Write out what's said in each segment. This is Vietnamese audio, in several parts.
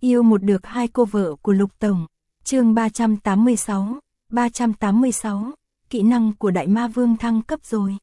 Yêu một được hai cô vợ của Lục Tổng. Chương 386, kỹ năng của Đại Ma Vương thăng cấp rồi.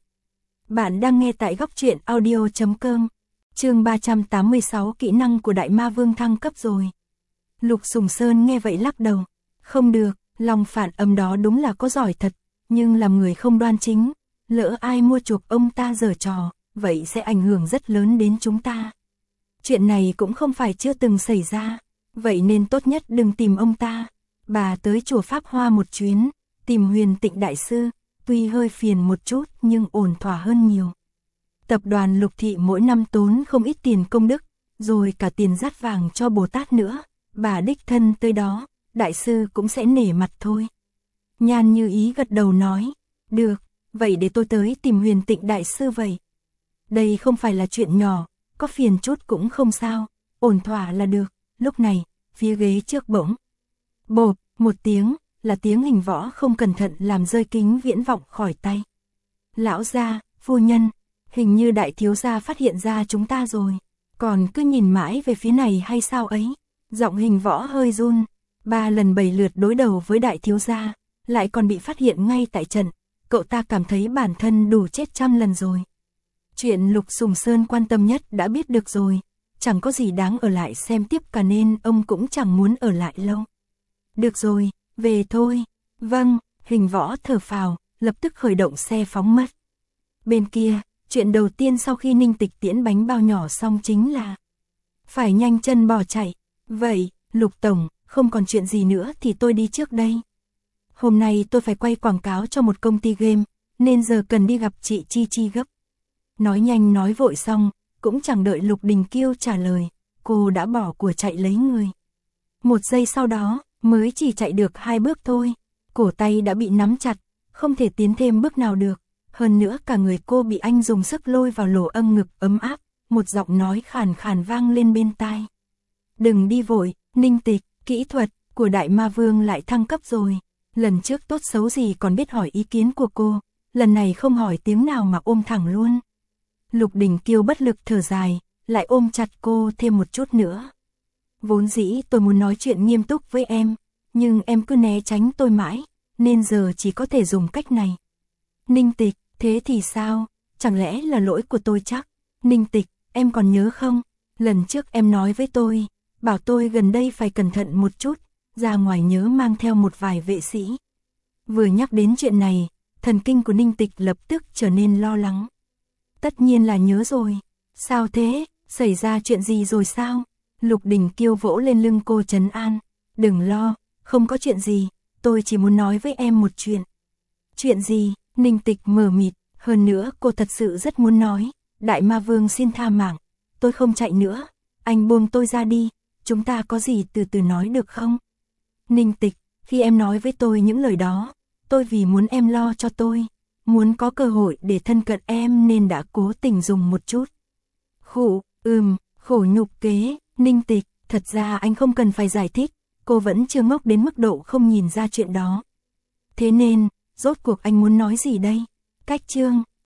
Bạn đang nghe tại góc truyện audio.com. Chương 386, kỹ năng của Đại Ma Vương thăng cấp rồi. Lục Sùng Sơn nghe vậy lắc đầu. Không được, lòng phản âm đó đúng là có giỏi thật, nhưng làm người không đoan chính, lỡ ai mua chuộc ông ta giở trò, vậy sẽ ảnh hưởng rất lớn đến chúng ta. Chuyện này cũng không phải chưa từng xảy ra, vậy nên tốt nhất đừng tìm ông ta. Bà tới chùa Pháp Hoa một chuyến, tìm Huyền Tịnh Đại Sư, tuy hơi phiền một chút nhưng ổn thỏa hơn nhiều. Tập đoàn Lục Thị mỗi năm tốn không ít tiền công đức, rồi cả tiền dát vàng cho Bồ Tát nữa, bà đích thân tới đó, Đại Sư cũng sẽ nể mặt thôi. Nhan Như Ý gật đầu nói, được, vậy để tôi tới tìm Huyền Tịnh Đại Sư vậy. Đây không phải là chuyện nhỏ, có phiền chút cũng không sao, ổn thỏa là được. Lúc này, phía ghế trước bỗng bộp một tiếng, là tiếng Hình Võ không cẩn thận làm rơi kính viễn vọng khỏi tay. Lão gia, phu nhân, hình như đại thiếu gia phát hiện ra chúng ta rồi, còn cứ nhìn mãi về phía này hay sao ấy. Giọng Hình Võ hơi run, 3 lần 7 lượt đối đầu với đại thiếu gia, lại còn bị phát hiện ngay tại trận, cậu ta cảm thấy bản thân đủ chết 100 lần rồi. Chuyện Lục Sùng Sơn quan tâm nhất đã biết được rồi, chẳng có gì đáng ở lại xem tiếp cả nên ông cũng chẳng muốn ở lại lâu. Được rồi, về thôi. Vâng, Hình Võ thở phào, lập tức khởi động xe phóng mất. Bên kia, chuyện đầu tiên sau khi Ninh Tịch tiễn bánh bao nhỏ xong chính là phải nhanh chân bỏ chạy. Vậy, Lục Tổng, không còn chuyện gì nữa thì tôi đi trước đây. Hôm nay tôi phải quay quảng cáo cho một công ty game, nên giờ cần đi gặp chị Chi Chi gấp. Nói nhanh nói vội xong, cũng chẳng đợi Lục Đình Kiêu trả lời, cô đã bỏ của chạy lấy người. 1 giây sau đó, mới chỉ chạy được 2 bước thôi, cổ tay đã bị nắm chặt, không thể tiến thêm bước nào được. Hơn nữa cả người cô bị anh dùng sức lôi vào lỗ âm ngực ấm áp, một giọng nói khàn khàn vang lên bên tai. Đừng đi vội, Ninh Tịch, kỹ thuật của Đại Ma Vương lại thăng cấp rồi. Lần trước tốt xấu gì còn biết hỏi ý kiến của cô, lần này không hỏi tiếng nào mà ôm thẳng luôn. Lục Đình Kiêu bất lực thở dài, lại ôm chặt cô thêm một chút nữa. Vốn dĩ tôi muốn nói chuyện nghiêm túc với em, nhưng em cứ né tránh tôi mãi, nên giờ chỉ có thể dùng cách này. Ninh Tịch, thế thì sao? Chẳng lẽ là lỗi của tôi chắc? Ninh Tịch, em còn nhớ không? Lần trước em nói với tôi, bảo tôi gần đây phải cẩn thận một chút, ra ngoài nhớ mang theo một vài vệ sĩ. Vừa nhắc đến chuyện này, thần kinh của Ninh Tịch lập tức trở nên lo lắng. Tất nhiên là nhớ rồi. Sao thế? Xảy ra chuyện gì rồi sao? Lục Đình Kiêu vỗ lên lưng cô trấn an. Đừng lo, không có chuyện gì, tôi chỉ muốn nói với em một chuyện. Chuyện gì? Ninh Tịch mờ mịt, hơn nữa cô thật sự rất muốn nói. Đại Ma Vương xin tha mạng, tôi không chạy nữa, anh buông tôi ra đi, chúng ta có gì từ từ nói được không? Ninh Tịch, khi em nói với tôi những lời đó, tôi vì muốn em lo cho tôi, muốn có cơ hội để thân cận em nên đã cố tình dùng một chút. Khổ nhục kế. Ninh Tịch, thật ra anh không cần phải giải thích, cô vẫn chưa ngốc đến mức độ không nhìn ra chuyện đó. Thế nên, rốt cuộc anh muốn nói gì đây? Cách chương